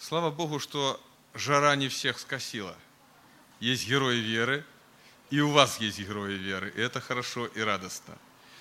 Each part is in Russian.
Слава Богу, что жара не всех скосила. Есть герои веры, и у вас есть герои веры. И это хорошо и радостно.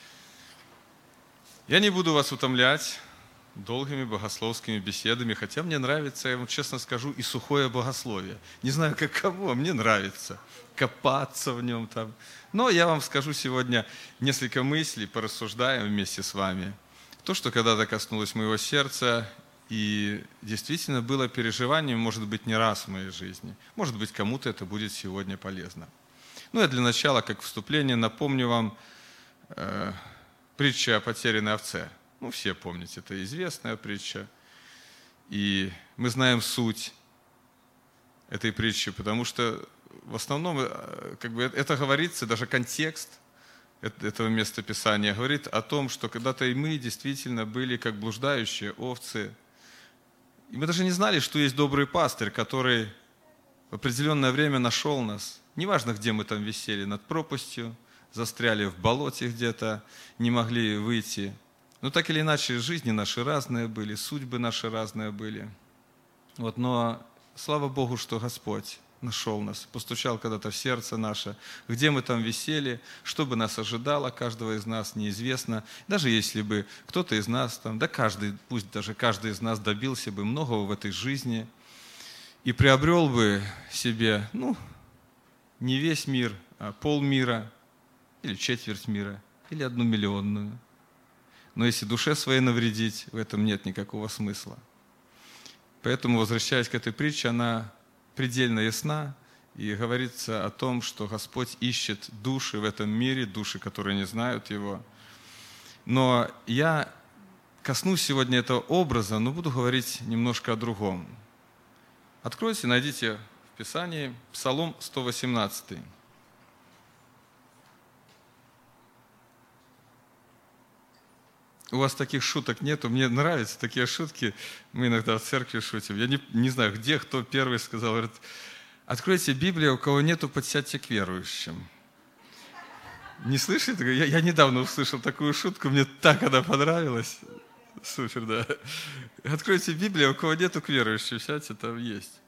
Я не буду вас утомлять долгими богословскими беседами, хотя мне нравится, я вам честно скажу, и сухое богословие. Не знаю, как кому, а мне нравится копаться в нем там. Но я вам скажу сегодня несколько мыслей, порассуждаем вместе с вами. То, что когда-то коснулось моего сердца, и действительно было переживанием, может быть, не раз в моей жизни. Может быть, кому-то это будет сегодня полезно. Ну, я для начала, как вступление, напомню вам притчу о потерянной овце. Ну, все помните, это известная притча. И мы знаем суть этой притчи, потому что в основном это говорится, даже контекст этого местописания говорит о том, что когда-то и мы действительно были как блуждающие овцы. И мы даже не знали, что есть добрый пастырь, который в определенное время нашел нас. Неважно, где мы там висели, над пропастью, застряли в болоте где-то, не могли выйти. Но так или иначе, жизни наши разные были, судьбы наши разные были. Но слава Богу, что Господь нашел нас, постучал когда-то в сердце наше, где мы там висели, что бы нас ожидало, каждого из нас неизвестно. Даже если бы кто-то из нас, пусть даже каждый из нас добился бы многого в этой жизни и приобрел бы себе, не весь мир, а полмира, или четверть мира, или 1 миллионную. Но если душе своей навредить, в этом нет никакого смысла. Поэтому, возвращаясь к этой притче, она предельно ясна, и говорится о том, что Господь ищет души в этом мире, души, которые не знают Его. Но я коснусь сегодня этого образа, но буду говорить немножко о другом. Откройте, найдите в Писании Псалом 118. У вас таких шуток нету, мне нравятся такие шутки, мы иногда в церкви шутим. Я не знаю, где, кто первый сказал, говорит, откройте Библию, у кого нету, подсядьте к верующим. Не слышите? Я недавно услышал такую шутку, мне так она понравилась. Супер, да. Откройте Библию, у кого нету, к верующим, сядьте, там есть.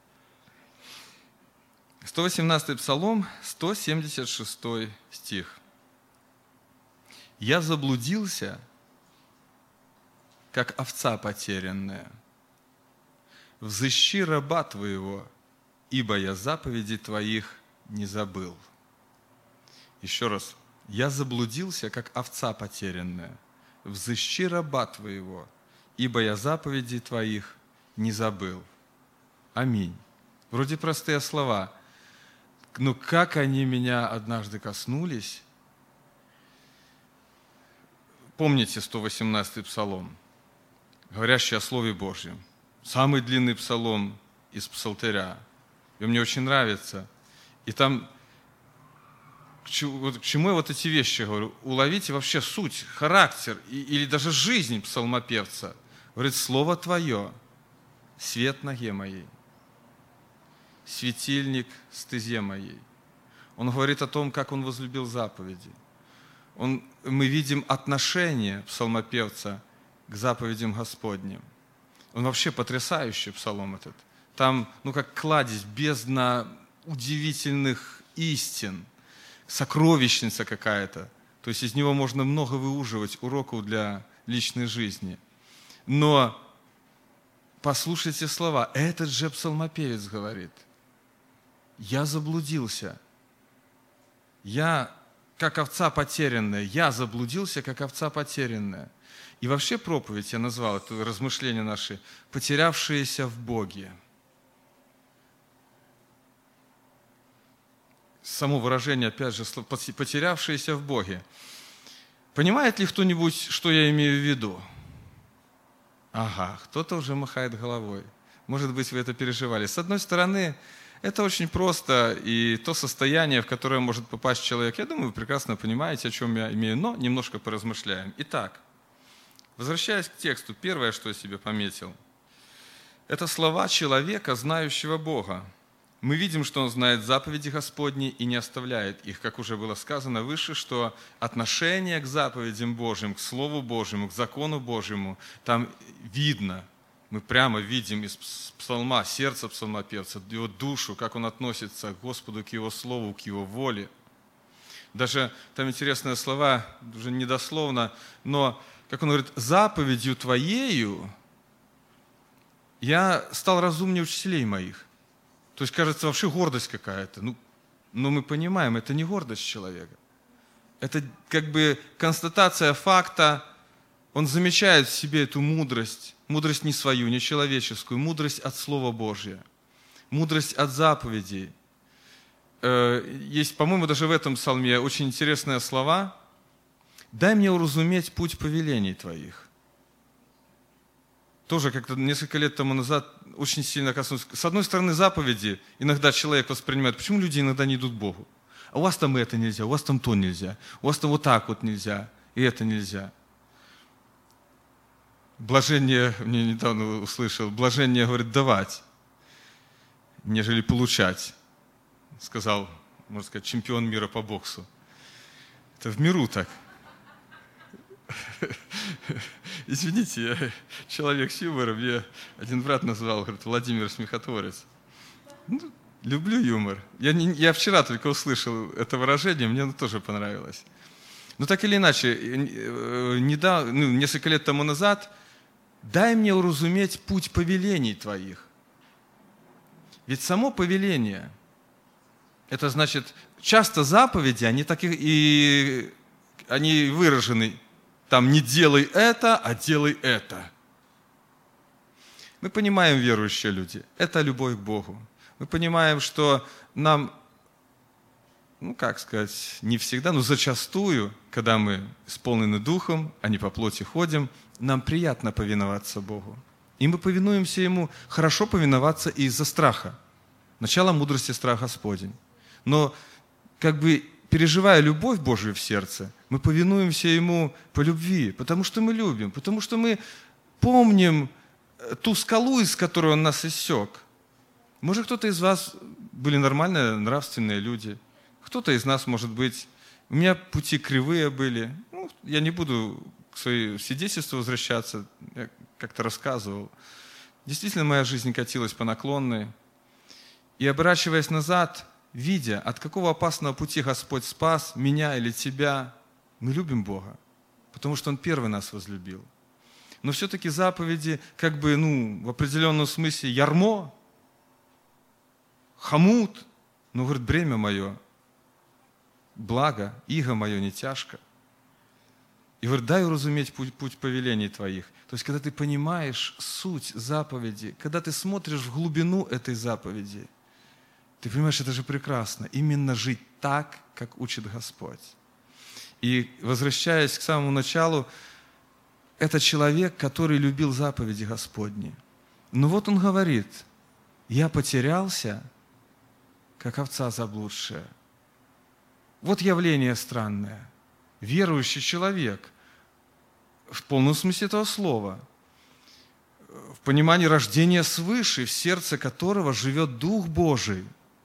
118-й Псалом, 176 стих. «Я заблудился, как овца потерянная. Взыщи раба Твоего, ибо я заповедей Твоих не забыл». Еще раз. «Я заблудился, как овца потерянная. Взыщи раба Твоего, ибо я заповедей Твоих не забыл». Аминь. Вроде простые слова, но как они меня однажды коснулись. Помните 118-й Псалом, говорящий о Слове Божьем. Самый длинный псалом из Псалтыря. И он мне очень нравится. И там, к чему я эти вещи говорю? Уловите вообще суть, характер или даже жизнь псалмопевца. Говорит, Слово Твое, свет ноге моей, светильник стезе моей. Он говорит о том, как он возлюбил заповеди. Мы видим отношение псалмопевца к заповедям Господним. Он вообще потрясающий псалом этот. Там, как кладезь, бездна удивительных истин, сокровищница какая-то. То есть из него можно много выуживать уроков для личной жизни. Но послушайте слова. Этот же псалмопевец говорит, я заблудился. Я, как овца потерянная, я заблудился, как овца потерянная. И вообще проповедь я назвал, это размышления наши, потерявшиеся в Боге. Само выражение, опять же, потерявшиеся в Боге. Понимает ли кто-нибудь, что я имею в виду? Ага, кто-то уже махает головой. Может быть, вы это переживали. С одной стороны, это очень просто, и то состояние, в которое может попасть человек, я думаю, вы прекрасно понимаете, о чем я имею, но немножко поразмышляем. Итак, возвращаясь к тексту, первое, что я себе пометил, это слова человека, знающего Бога. Мы видим, что он знает заповеди Господни и не оставляет их, как уже было сказано выше, что отношение к заповедям Божьим, к Слову Божьему, к закону Божьему, там видно, Мы прямо видим из псалма, сердце псалмопевца, его душу, как он относится к Господу, к Его Слову, к Его воле. Даже там интересные слова, уже недословно, но, как он говорит, заповедью Твоею я стал разумнее учителей моих. То есть, кажется, вообще гордость какая-то. Но мы понимаем, это не гордость человека. Это как бы констатация факта. Он замечает в себе эту мудрость. Мудрость не свою, не человеческую. Мудрость от Слова Божьего. Мудрость от заповедей. Есть, по-моему, даже в этом псалме очень интересные слова. «Дай мне уразуметь путь повелений Твоих». Тоже как-то несколько лет тому назад очень сильно коснулся. С одной стороны, заповеди иногда человек воспринимает. Почему люди иногда не идут к Богу? А у вас там это нельзя, у вас там то нельзя, у вас там вот так вот нельзя, и это нельзя. Блажение, мне недавно услышал, блажение, говорит, давать, нежели получать, сказал, можно сказать, чемпион мира по боксу. Это в миру так. Извините, я человек с юмором, мне один брат назвал, говорит, Владимир Смехотворец. Люблю юмор. Я вчера только услышал это выражение, мне оно тоже понравилось. Но так или иначе, несколько лет тому назад, дай мне уразуметь путь повелений Твоих. Ведь само повеление, это значит, часто заповеди, они они выражены, там не делай это, а делай это. Мы понимаем, верующие люди, это любовь к Богу. Мы понимаем, что нам, не всегда, но зачастую, когда мы исполнены Духом, а не по плоти ходим, нам приятно повиноваться Богу. И мы повинуемся Ему, хорошо повиноваться и из-за страха. Начало мудрости страх Господень. Но переживая любовь Божию в сердце, мы повинуемся Ему по любви, потому что мы любим, потому что мы помним ту скалу, из которой Он нас иссек. Может, кто-то из вас были нормальные, нравственные люди, кто-то из нас, может быть, у меня пути кривые были. Я не буду к своему свидетельству возвращаться, я как-то рассказывал. Действительно, моя жизнь катилась по наклонной. И оборачиваясь назад, видя, от какого опасного пути Господь спас меня или тебя, мы любим Бога, потому что Он первый нас возлюбил. Но все-таки заповеди, в определенном смысле ярмо, хомут, но, говорит, бремя мое, благо, иго мое не тяжко. И говорит, дай уразуметь путь повелений Твоих. То есть, когда ты понимаешь суть заповеди, когда ты смотришь в глубину этой заповеди, ты понимаешь, это же прекрасно. Именно жить так, как учит Господь. И возвращаясь к самому началу, это человек, который любил заповеди Господни. Но вот он говорит, я потерялся, как овца заблудшая. Вот явление странное. Верующий человек, в полном смысле этого слова, в понимании рождения свыше, в сердце которого живет Дух Божий.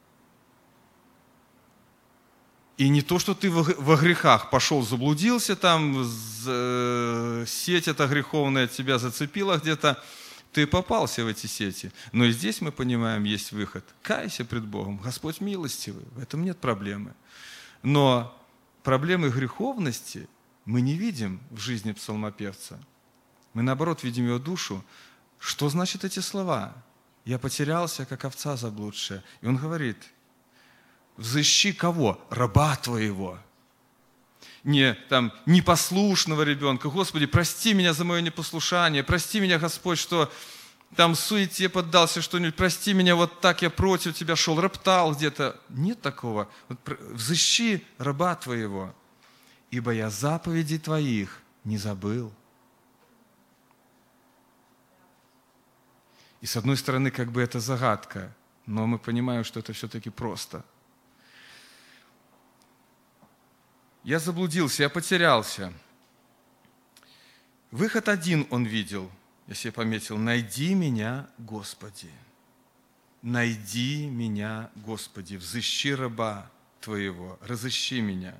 И не то, что ты во грехах пошел, заблудился там, сеть эта греховная тебя зацепила где-то, ты попался в эти сети. Но и здесь мы понимаем, есть выход. Кайся пред Богом, Господь милостивый, в этом нет проблемы. Но проблемы греховности мы не видим в жизни псалмопевца. Мы, наоборот, видим его душу. Что значит эти слова? Я потерялся, как овца заблудшая. И он говорит, взыщи кого? Раба твоего. Не непослушного ребенка. Господи, прости меня за мое непослушание. Прости меня, Господь, что там суете поддался что-нибудь. Прости меня, вот так я против тебя шел, роптал где-то. Нет такого. Взыщи раба твоего, ибо я заповедей твоих не забыл. И с одной стороны, это загадка, но мы понимаем, что это все-таки просто. Я заблудился, я потерялся. Выход один он видел, я себе пометил, найди меня, Господи. Найди меня, Господи, взыщи раба Твоего, разыщи меня.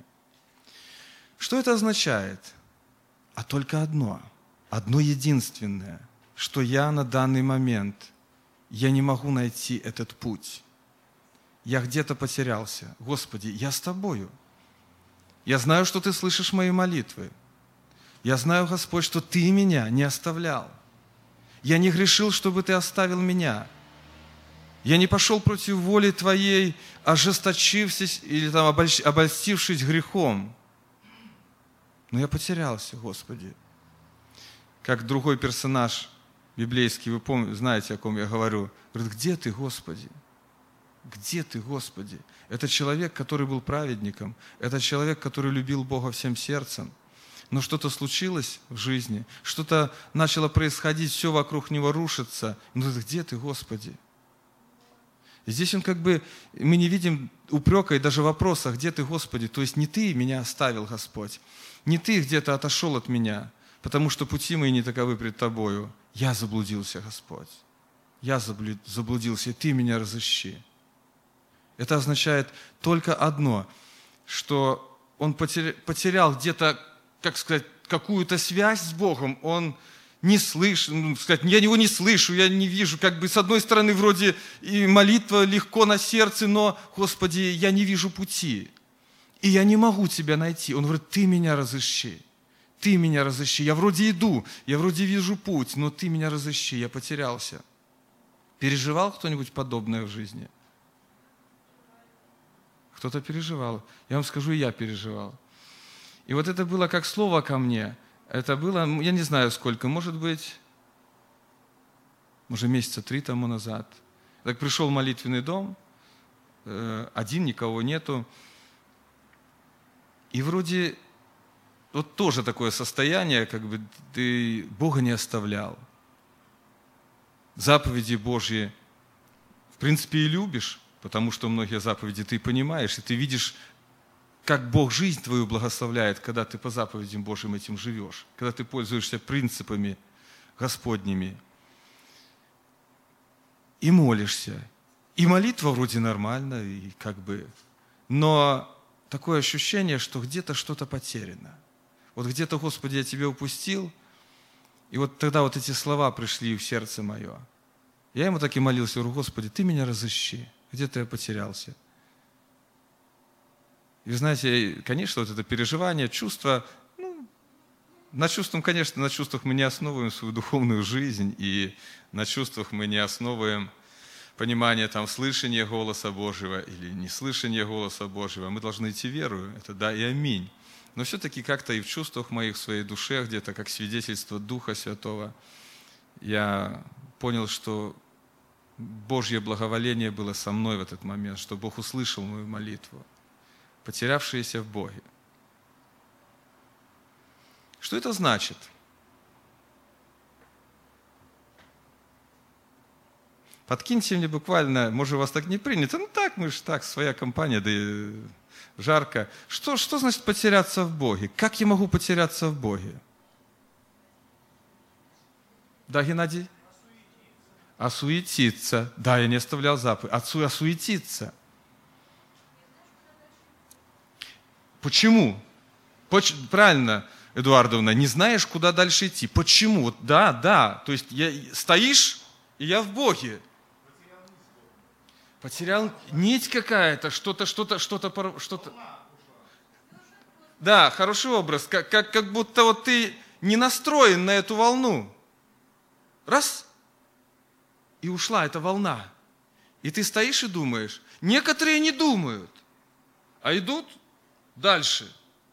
Что это означает? А только одно единственное. что я на данный момент, я не могу найти этот путь. Я где-то потерялся. Господи, я с Тобою. Я знаю, что Ты слышишь мои молитвы. Я знаю, Господь, что Ты меня не оставлял. Я не грешил, чтобы Ты оставил меня. Я не пошел против воли Твоей, ожесточившись или обольстившись грехом. Но я потерялся, Господи. Как другой персонаж библейский, вы помните, знаете, о ком я говорю. Говорит, где Ты, Господи? Где Ты, Господи? Это человек, который был праведником. Это человек, который любил Бога всем сердцем. Но что-то случилось в жизни, что-то начало происходить, все вокруг него рушится. Ну, где Ты, Господи? И здесь мы не видим упрека и даже вопроса, где Ты, Господи? То есть не Ты меня оставил, Господь. Не Ты где-то отошел от меня, потому что пути мои не таковы пред Тобою. Я заблудился, Господь. Я заблудился, и Ты меня разыщи. Это означает только одно, что он потерял где-то, как сказать, какую-то связь с Богом, он не слышит, я его не слышу, я не вижу, с одной стороны вроде и молитва легко на сердце, но, Господи, я не вижу пути, и я не могу Тебя найти. Он говорит, Ты меня разыщи, Ты меня разыщи. Я вроде иду, я вроде вижу путь, но Ты меня разыщи, я потерялся. Переживал кто-нибудь подобное в жизни? Кто-то переживал. Я вам скажу, и я переживал. И вот это было как слово ко мне. Это было, я не знаю сколько, может быть, месяца 3 тому назад. Так пришел в молитвенный дом, один, никого нету. И вроде вот тоже такое состояние, ты Бога не оставлял. Заповеди Божьи, в принципе, и любишь, потому что многие заповеди ты понимаешь, и ты видишь, как Бог жизнь твою благословляет, когда ты по заповедям Божьим этим живешь, когда ты пользуешься принципами Господними и молишься. И молитва вроде нормально, но такое ощущение, что где-то что-то потеряно. Вот где-то, Господи, я Тебя упустил, и вот тогда вот эти слова пришли в сердце мое. Я Ему так и молился, говорю, Господи, Ты меня разыщи, где-то я потерялся. И вы знаете, конечно, вот это переживание, чувство, на чувствах мы не основываем свою духовную жизнь, и на чувствах мы не основываем понимание слышания голоса Божьего или неслышания голоса Божьего. Мы должны идти верою, это да и аминь. Но все-таки как-то и в чувствах моих, в своей душе, где-то как свидетельство Духа Святого, я понял, что Божье благоволение было со мной в этот момент, что Бог услышал мою молитву, потерявшиеся в Боге. Что это значит? Подкиньте мне буквально, может, у вас так не принято, мы же так, своя компания, да и жарко. Что значит потеряться в Боге? Как я могу потеряться в Боге? Да, Геннадий? Осуетиться. Да, я не оставлял заповедь. Осуетиться. Почему? Правильно, Эдуардовна, не знаешь, куда дальше идти. Почему? Да. То есть стоишь, и я в Боге. Потерял нить какая-то, что-то. Да, хороший образ. Как будто ты не настроен на эту волну. Раз. И ушла эта волна. И ты стоишь и думаешь. Некоторые не думают, а идут дальше.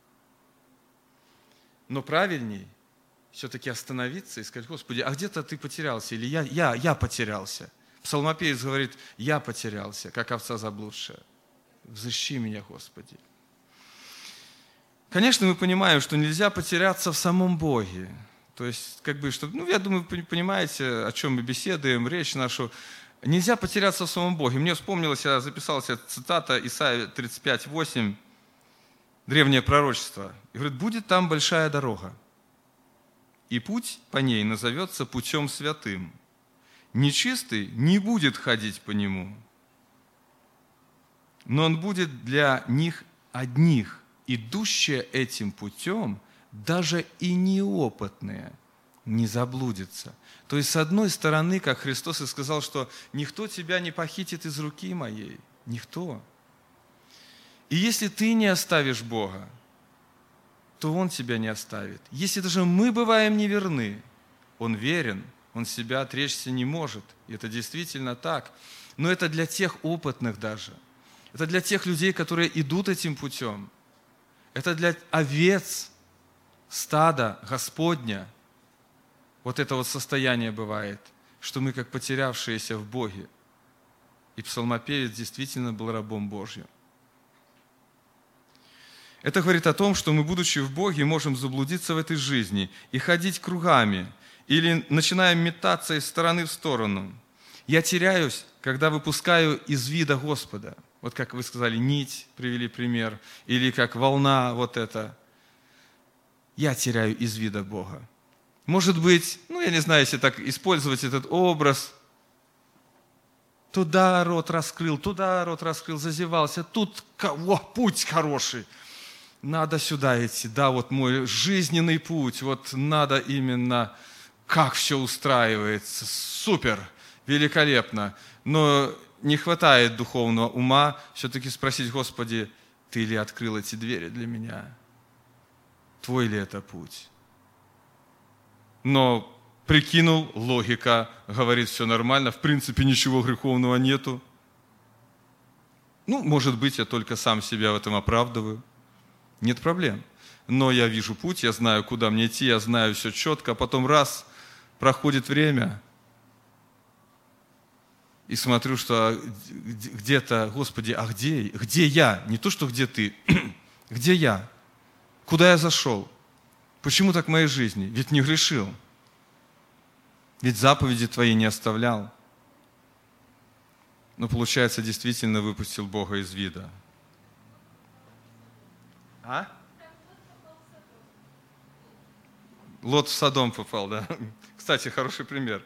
Но правильней все-таки остановиться и сказать, Господи, а где-то ты потерялся, или я потерялся. Псалмопевец говорит, я потерялся, как овца заблудшая. Взыщи меня, Господи. Конечно, мы понимаем, что нельзя потеряться в самом Боге. То есть, я думаю, вы понимаете, о чем мы беседуем, речь нашу. Нельзя потеряться в самом Боге. Мне вспомнилось, я записал себе цитата Исайя 35:8, древнее пророчество. И говорит, будет там большая дорога, и путь по ней назовется путем святым. Нечистый не будет ходить по нему, но он будет для них одних, идущие этим путем, даже и неопытные не заблудится. То есть, с одной стороны, как Христос и сказал, что никто тебя не похитит из руки моей. Никто. И если ты не оставишь Бога, то Он тебя не оставит. Если даже мы бываем неверны, Он верен, Он себя отречься не может. И это действительно так. Но это для тех опытных даже. Это для тех людей, которые идут этим путем. Это для овец стада Господня. Вот это вот состояние бывает, что мы как потерявшиеся в Боге. И псалмопевец действительно был рабом Божьим. Это говорит о том, что мы, будучи в Боге, можем заблудиться в этой жизни и ходить кругами, или начинаем метаться из стороны в сторону. Я теряюсь, когда выпускаю из вида Господа. Вот как вы сказали, нить, привели пример, или как волна вот эта. Я теряю из вида Бога. Может быть, я не знаю, если так использовать этот образ, туда рот раскрыл, зазевался, тут путь хороший. Надо сюда идти, да, вот мой жизненный путь, вот надо именно, как все устраивается, супер, великолепно. Но не хватает духовного ума все-таки спросить: Господи, Ты ли открыл эти двери для меня? Твой ли это путь? Но прикинул, логика говорит, все нормально, в принципе ничего греховного нету. Может быть, я только сам себя в этом оправдываю. Нет проблем. Но я вижу путь, я знаю, куда мне идти, я знаю все четко, а потом раз, проходит время, и смотрю, что где-то, Господи, а где я? Не то, что где Ты, где я? Куда я зашел? Почему так в моей жизни? Ведь не грешил. Ведь заповеди Твои не оставлял. Но, получается, действительно выпустил Бога из вида. Лот в Содом попал, да? Кстати, хороший пример.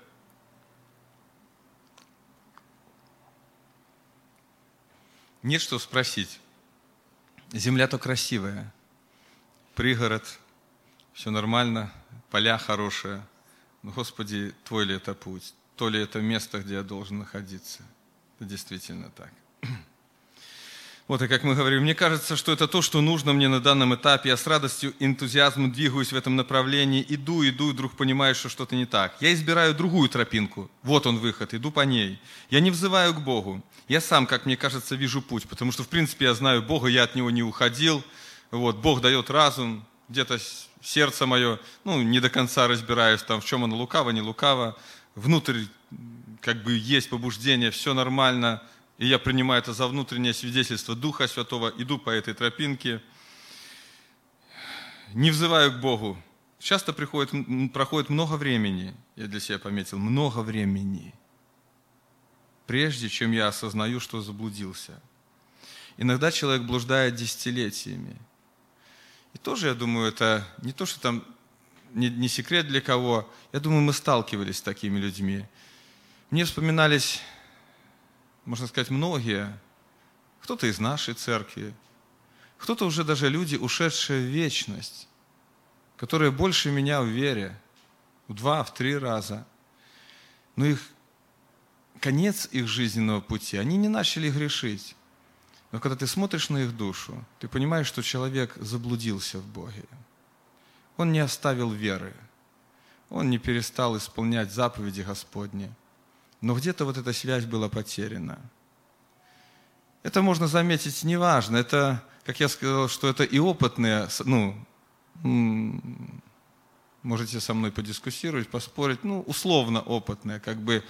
Нет что спросить. Земля-то красивая. Пригород, все нормально, поля хорошие. Но, Господи, Твой ли это путь? То ли это место, где я должен находиться? Это действительно так. Вот, и как мы говорим, мне кажется, что это то, что нужно мне на данном этапе. Я с радостью и энтузиазмом двигаюсь в этом направлении. Иду, и вдруг понимаю, что что-то не так. Я избираю другую тропинку. Вот он выход, иду по ней. Я не взываю к Богу. Я сам, как мне кажется, вижу путь. Потому что, в принципе, я знаю Бога, я от Него не уходил. Вот, Бог дает разум, где-то сердце мое, не до конца разбираюсь, в чем оно лукаво, не лукаво. Внутрь есть побуждение, все нормально. И я принимаю это за внутреннее свидетельство Духа Святого, иду по этой тропинке, не взываю к Богу. Часто проходит много времени, я для себя пометил, много времени, прежде чем я осознаю, что заблудился. Иногда человек блуждает десятилетиями. И тоже, я думаю, это не то, что там не секрет для кого. Я думаю, мы сталкивались с такими людьми. Мне вспоминались, можно сказать, многие, кто-то из нашей церкви, кто-то уже даже люди, ушедшие в вечность, которые больше меня в вере, в 2, в 3 раза. Но конец их жизненного пути, они не начали грешить. Но когда ты смотришь на их душу, ты понимаешь, что человек заблудился в Боге. Он не оставил веры, он не перестал исполнять заповеди Господни. Но где-то вот эта связь была потеряна. Это можно заметить, неважно. Это, как я сказал, что это и опытные, можете со мной подискуссировать, поспорить, условно опытные,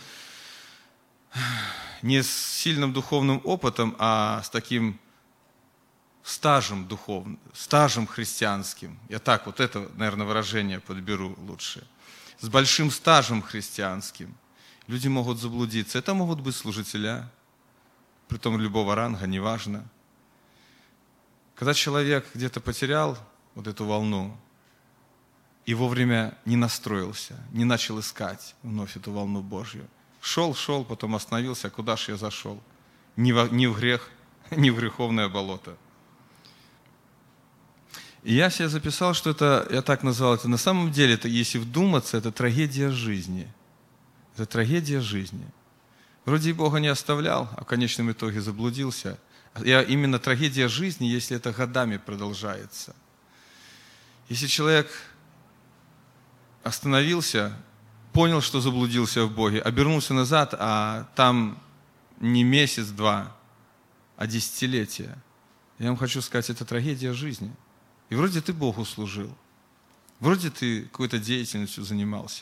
не с сильным духовным опытом, а с таким стажем духовным, стажем христианским. Я так это, наверное, выражение подберу лучше. С большим стажем христианским. Люди могут заблудиться. Это могут быть служителя, притом любого ранга, неважно. Когда человек где-то потерял вот эту волну и вовремя не настроился, не начал искать вновь эту волну Божью. Шел, потом остановился, куда же я зашел? Не в грех, не в греховное болото. И я себе записал, что это, я так назвал это, на самом деле, это, если вдуматься, это трагедия жизни. Это трагедия жизни. Вроде и Бога не оставлял, а в конечном итоге заблудился. И именно трагедия жизни, если это годами продолжается. Если человек остановился, понял, что заблудился в Боге, обернулся назад, а там не месяц-два, а десятилетия. Я вам хочу сказать, это трагедия жизни. И вроде ты Богу служил, вроде ты какой-то деятельностью занимался.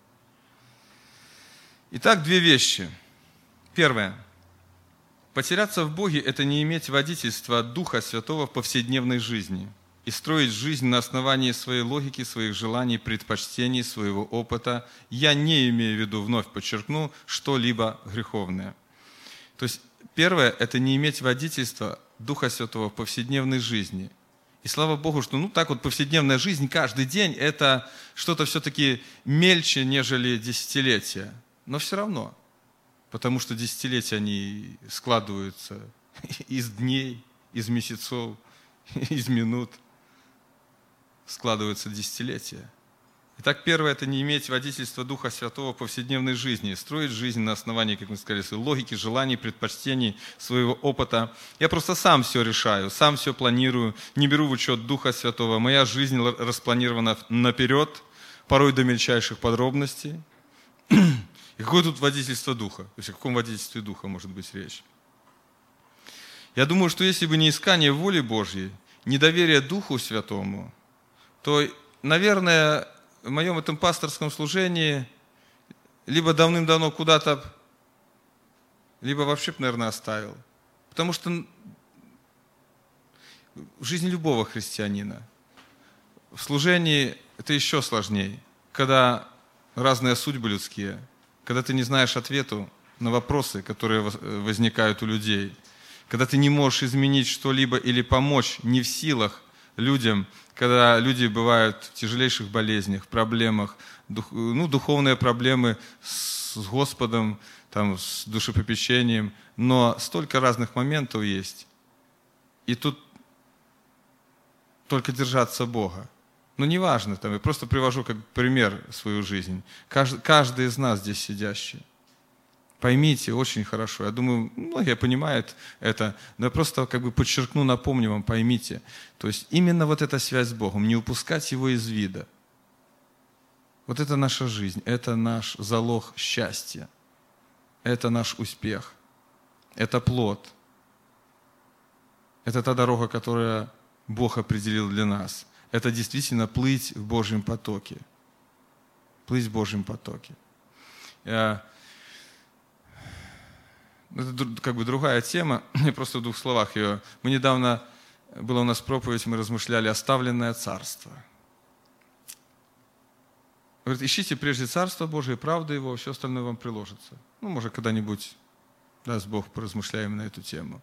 Итак, две вещи. Первое. Потеряться в Боге – это не иметь водительства от Духа Святого в повседневной жизни и строить жизнь на основании своей логики, своих желаний, предпочтений, своего опыта. Я не имею в виду, вновь подчеркну, что-либо греховное. То есть, первое – это не иметь водительства Духа Святого в повседневной жизни. И слава Богу, что так вот повседневная жизнь каждый день – это что-то все-таки мельче, нежели десятилетия. Но все равно. Потому что десятилетия, они складываются из дней, из месяцев, из минут. Складываются десятилетия. Итак, первое – это не иметь водительства Духа Святого в повседневной жизни, строить жизнь на основании, как мы сказали, своей логики, желаний, предпочтений, своего опыта. Я просто сам все решаю, сам все планирую, не беру в учет Духа Святого. Моя жизнь распланирована наперед, порой до мельчайших подробностей. И какое тут водительство Духа? То есть о каком водительстве Духа может быть речь? Я думаю, что если бы не искание воли Божьей, недоверие Духу Святому, то, наверное, в моем этом пасторском служении либо давным-давно куда-то, либо вообще, наверное, оставил. Потому что в жизни любого христианина в служении это еще сложнее, когда разные судьбы людские, когда ты не знаешь ответу на вопросы, которые возникают у людей, когда ты не можешь изменить что-либо или помочь не в силах людям, когда люди бывают в тяжелейших болезнях, проблемах, духовные проблемы с Господом, там, с душепопечением, но столько разных моментов есть. И тут только держаться Бога. Но неважно, я просто привожу как пример свою жизнь. Каждый из нас здесь сидящий. Поймите очень хорошо. Я думаю, многие понимают это, но я просто подчеркну, напомню вам, поймите. То есть именно вот эта связь с Богом, не упускать Его из вида. Вот это наша жизнь, это наш залог счастья. Это наш успех. Это плод. Это та дорога, которую Бог определил для нас. Это действительно плыть в Божьем потоке. Плыть в Божьем потоке. Это другая тема, я просто в двух словах ее. Мы недавно, была у нас проповедь, мы размышляли «Оставленное царство». Говорит, ищите прежде Царство Божие, правду Его, все остальное вам приложится. Может, когда-нибудь, даст Бог, поразмышляем на эту тему.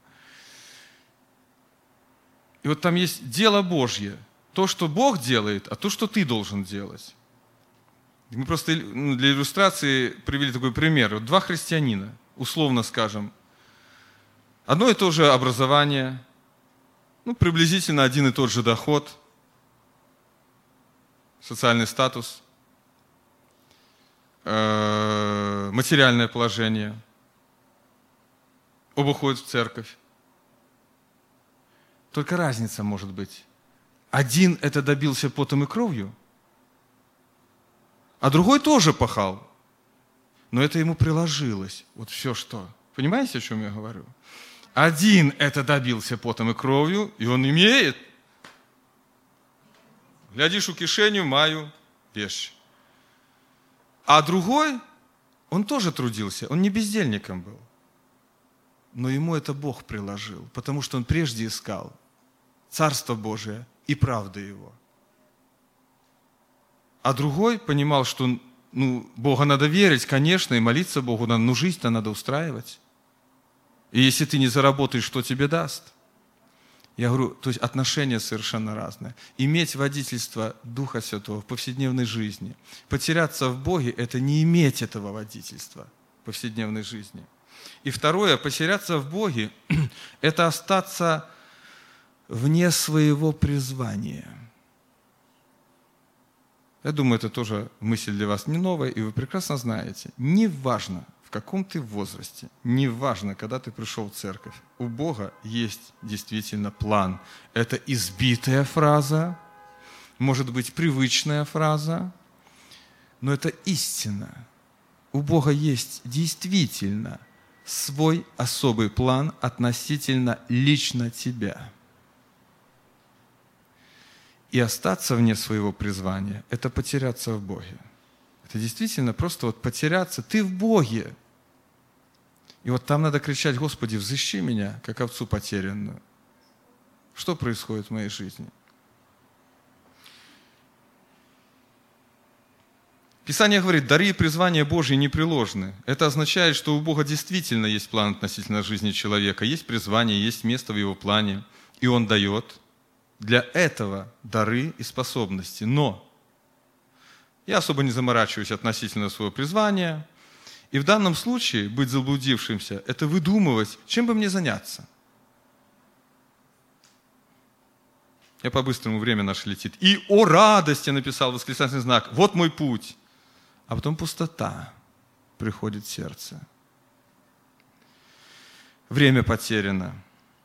И вот там есть дело Божье. То, что Бог делает, а то, что ты должен делать. Мы просто для иллюстрации привели такой пример. Вот два христианина, условно скажем, одно и то же образование, приблизительно один и тот же доход, социальный статус, материальное положение. Оба ходят в церковь. Только разница может быть. Один это добился потом и кровью, а другой тоже пахал. Но это ему приложилось. Вот все что. Понимаете, о чем я говорю? Один это добился потом и кровью, и он имеет. Глядишь у кишеню, маю вещь. А другой, он тоже трудился, он не бездельником был. Но ему это Бог приложил, потому что он прежде искал Царство Божие и правды Его. А другой понимал, что Бога надо верить, конечно, и молиться Богу надо, но жизнь-то надо устраивать. И если ты не заработаешь, что тебе даст? Я говорю, то есть отношения совершенно разные. Иметь водительство Духа Святого в повседневной жизни, потеряться в Боге – это не иметь этого водительства в повседневной жизни. И второе, потеряться в Боге – это остаться вне своего призвания. Я думаю, это тоже мысль для вас не новая, и вы прекрасно знаете. Неважно, в каком ты возрасте, неважно, когда ты пришел в церковь, у Бога есть действительно план. Это избитая фраза, может быть, привычная фраза, но это истина. У Бога есть действительно свой особый план относительно лично тебя. И остаться вне своего призвания – это потеряться в Боге. Это действительно просто вот потеряться. Ты в Боге. И вот там надо кричать: Господи, взыщи меня, как овцу потерянную. Что происходит в моей жизни? Писание говорит: дары и призвания Божьи непреложны. Это означает, что у Бога действительно есть план относительно жизни человека, есть призвание, есть место в Его плане, и Он дает для этого дары и способности. Но я особо не заморачиваюсь относительно своего призвания, и в данном случае быть заблудившимся – это выдумывать, чем бы мне заняться. Я по-быстрому, время наше летит. И о радости написал восклицательный знак: вот мой путь. А потом пустота приходит в сердце. Время потеряно.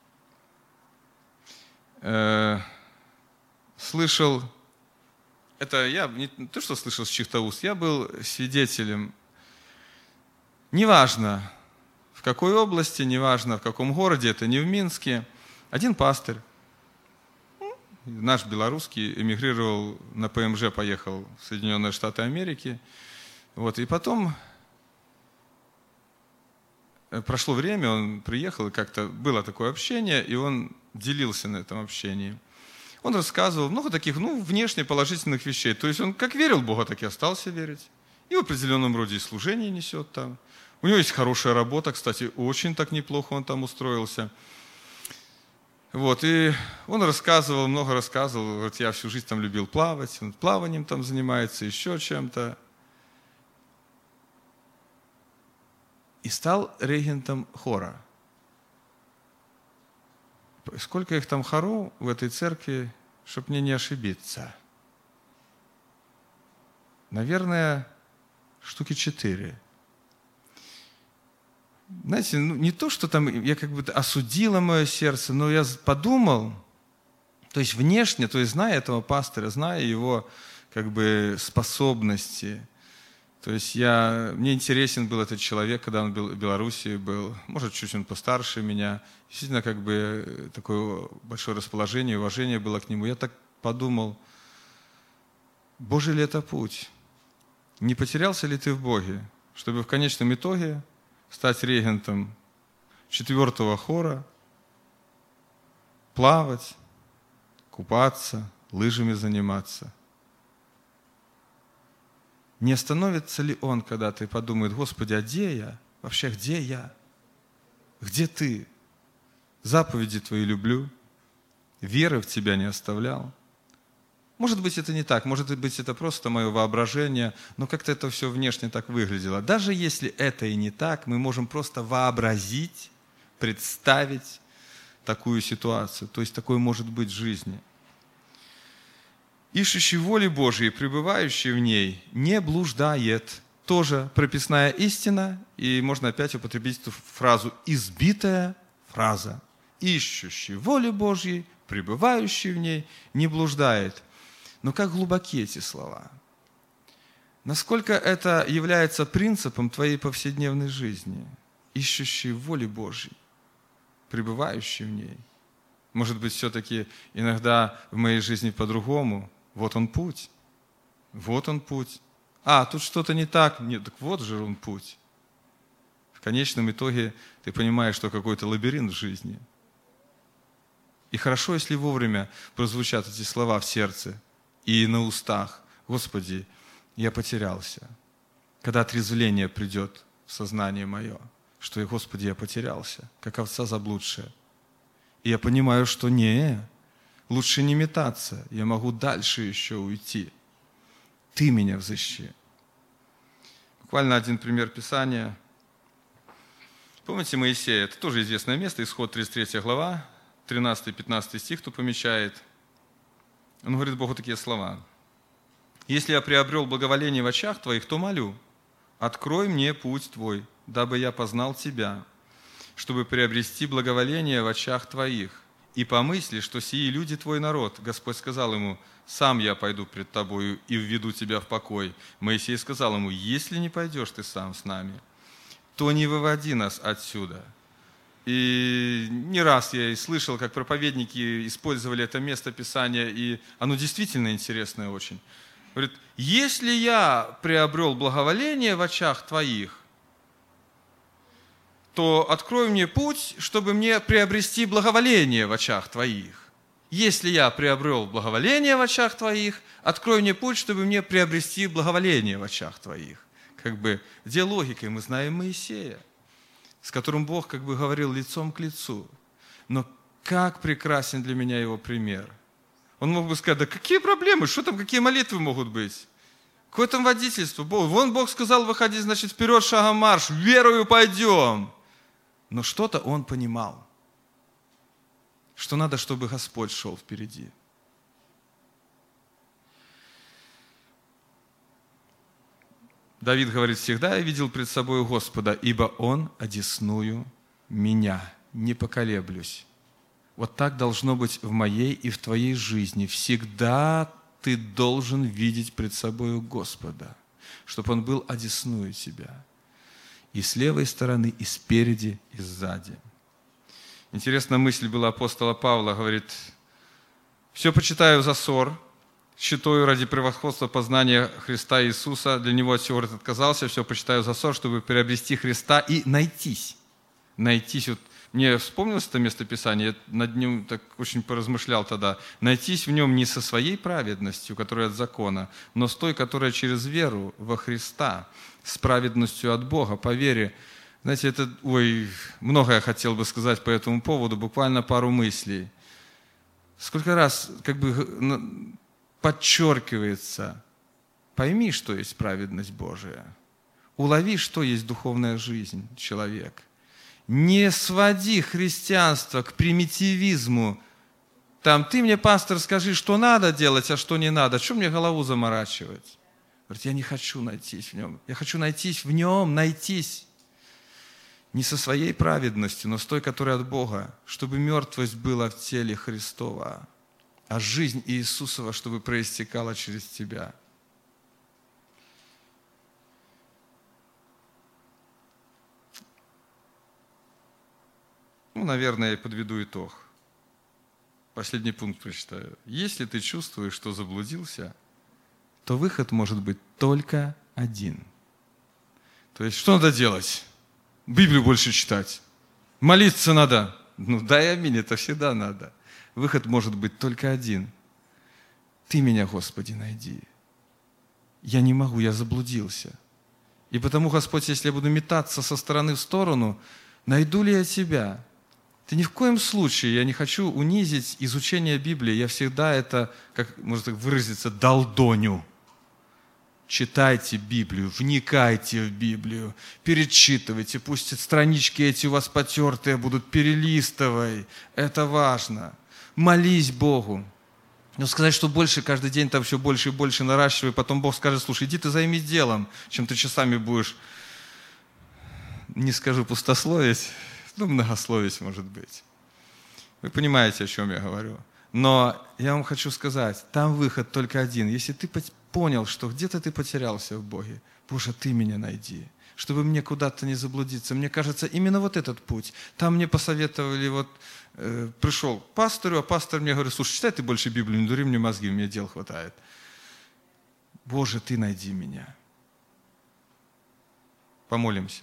Слышал, это я не то, что слышал с чьих-то уст, я был свидетелем. Неважно, в какой области, неважно, в каком городе, это не в Минске. Один пастырь, наш белорусский, эмигрировал на ПМЖ, поехал в Соединенные Штаты Америки. Вот, и потом прошло время, он приехал, и как-то было такое общение, и он делился на этом общении. Он рассказывал много таких, внешне положительных вещей. То есть он как верил в Бога, так и остался верить. И в определенном роде и служение несет там. У него есть хорошая работа, кстати, очень так неплохо он там устроился. Вот, и он рассказывал, много рассказывал, говорит: я всю жизнь там любил плавать, он плаванием там занимается, еще чем-то. И стал регентом хора. Сколько их там хоров в этой церкви, чтобы мне не ошибиться? Наверное, штуки 4. Знаете, не то, что там я как бы осудила мое сердце, но я подумал, то есть внешне, то есть зная этого пастыря, зная его как бы способности, то есть мне интересен был этот человек, когда он в Белоруссии был, может, чуть он постарше меня, действительно как бы такое большое расположение, уважение было к нему. Я так подумал: Божий ли это путь? Не потерялся ли ты в Боге, чтобы в конечном итоге стать регентом 4-го хора, плавать, купаться, лыжами заниматься? Не остановится ли он, когда ты подумаешь: Господи, а где я? Вообще, где я? Где ты? Заповеди Твои люблю, веры в Тебя не оставлял. Может быть, это не так, может быть, это просто мое воображение, но как-то это все внешне так выглядело. Даже если это и не так, мы можем просто вообразить, представить такую ситуацию. То есть такое может быть в жизни. Ищущий воли Божией, пребывающий в ней, не блуждает. Тоже прописная истина, и можно опять употребить эту фразу «избитая фраза». Ищущий воли Божьей, пребывающий в ней, не блуждает. Но как глубоки эти слова? Насколько это является принципом твоей повседневной жизни? Ищущий воли Божьей, пребывающий в ней. Может быть, все-таки иногда в моей жизни по-другому. Вот он путь. Вот он путь. Тут что-то не так. Нет, так вот же он путь. В конечном итоге ты понимаешь, что какой-то лабиринт в жизни. И хорошо, если вовремя прозвучат эти слова в сердце и на устах. Господи, я потерялся. Когда отрезвление придет в сознание мое, что, Господи, я потерялся, как овца заблудшая. И я понимаю, что лучше не метаться, я могу дальше еще уйти. Ты меня взыщи. Буквально один пример Писания. Помните Моисея? Это тоже известное место, Исход 33 глава, 13-15 стих, кто помечает. Он говорит Богу такие слова. Если я приобрел благоволение в очах Твоих, то молю, открой мне путь Твой, дабы я познал Тебя, чтобы приобрести благоволение в очах Твоих. И помысли, что сии люди Твой народ. Господь сказал ему: сам я пойду пред Тобою и введу тебя в покой. Моисей сказал ему: если не пойдешь ты сам с нами, то не выводи нас отсюда. И не раз я и слышал, как проповедники использовали это место Писания, и оно действительно интересное очень. Говорит: если я приобрел благоволение в очах Твоих, то открой мне путь, чтобы мне приобрести благоволение в очах Твоих. Если я приобрел благоволение в очах Твоих, открой мне путь, чтобы мне приобрести благоволение в очах Твоих. Где логика? Мы знаем Моисея, с которым Бог говорил лицом к лицу. Но как прекрасен для меня его пример. Он мог бы сказать: да какие проблемы, что там, какие молитвы могут быть? Какое там водительство? Вон Бог сказал: выходи, значит, вперед, шагом марш, верою пойдем. Но что-то он понимал, что надо, чтобы Господь шел впереди. Давид говорит: всегда я видел пред собой Господа, ибо Он одесную меня, не поколеблюсь. Вот так должно быть в моей и в твоей жизни. Всегда ты должен видеть пред собой Господа, чтобы Он был одесную тебя. И с левой стороны, и спереди, и сзади. Интересная мысль была апостола Павла, говорит: все почитаю за ссор, считаю ради превосходства познания Христа Иисуса, для Него от всего отказался, все почитаю за ссор, чтобы приобрести Христа и найтись. Найтись. Вот мне вспомнилось это местописание, я над ним так очень поразмышлял тогда. Найтись в нем не со своей праведностью, которая от закона, но с той, которая через веру во Христа, с праведностью от Бога, по вере. Знаете, много я хотел бы сказать по этому поводу, буквально пару мыслей. Сколько раз подчеркивается: пойми, что есть праведность Божия. Улови, что есть духовная жизнь человека. Не своди христианство к примитивизму. Ты мне, пастор, скажи, что надо делать, а что не надо. Что мне голову заморачивать? Говорит: я не хочу найтись в нем. Я хочу найтись в нем, найтись. Не со своей праведностью, но с той, которая от Бога, чтобы мертвость была в теле Христова, а жизнь Иисусова, чтобы проистекала через тебя. Наверное, я подведу итог. Последний пункт прочитаю. Если ты чувствуешь, что заблудился, то выход может быть только один. То есть, что надо делать? Библию больше читать. Молиться надо. Дай аминь, это всегда надо. Выход может быть только один. Ты меня, Господи, найди. Я не могу, я заблудился. И потому, Господь, если я буду метаться со стороны в сторону, найду ли я Тебя? Ты ни в коем случае, я не хочу унизить изучение Библии. Я всегда это, как можно так выразиться, долдоню. Читайте Библию, вникайте в Библию, перечитывайте. Пусть странички эти у вас потертые будут, перелистывай. Это важно. Молись Богу. Но сказать, что больше, каждый день там все больше и больше наращивай, потом Бог скажет: слушай, иди ты займись делом, чем ты часами будешь, не скажу пустословить, многословить, может быть. Вы понимаете, о чем я говорю. Но я вам хочу сказать, там выход только один. Если ты понял, что где-то ты потерялся в Боге, Боже, Ты меня найди, чтобы мне куда-то не заблудиться. Мне кажется, именно вот этот путь. Там мне посоветовали, пришел к пастору, а пастор мне говорит: слушай, читай ты больше Библию, не дури мне мозги, мне дел хватает. Боже, Ты найди меня. Помолимся.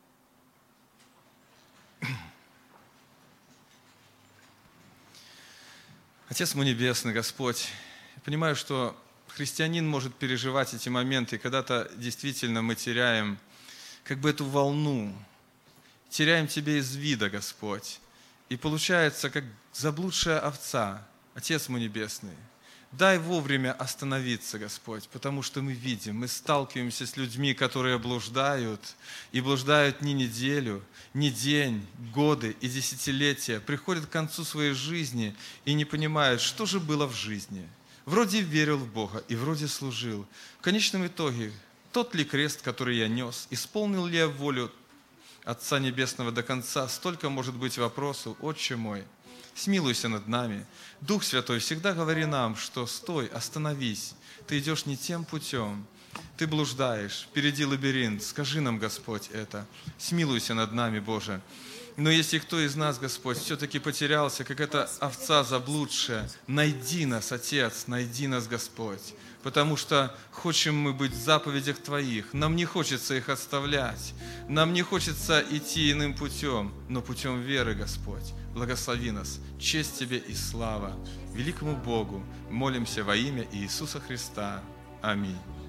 Отец мой Небесный, Господь, я понимаю, что христианин может переживать эти моменты, и когда-то действительно мы теряем эту волну, теряем Тебя из вида, Господь. И получается, как заблудшая овца. Отец мой Небесный, дай вовремя остановиться, Господь, потому что мы видим, мы сталкиваемся с людьми, которые блуждают, и блуждают не неделю, не день, годы и десятилетия, приходят к концу своей жизни и не понимают, что же было в жизни. Вроде верил в Бога и вроде служил. В конечном итоге, тот ли крест, который я нес, исполнил ли я волю Отца Небесного до конца? Столько может быть вопросов. Отче мой, смилуйся над нами. Дух Святой, всегда говори нам, что стой, остановись. Ты идешь не тем путем. Ты блуждаешь, впереди лабиринт. Скажи нам, Господь, это. Смилуйся над нами, Боже. Но если кто из нас, Господь, все-таки потерялся, как эта овца заблудшая, найди нас, Отец, найди нас, Господь. Потому что хочем мы быть в заповедях Твоих. Нам не хочется их оставлять. Нам не хочется идти иным путем, но путем веры, Господь. Благослови нас. Честь Тебе и слава. Великому Богу молимся во имя Иисуса Христа. Аминь.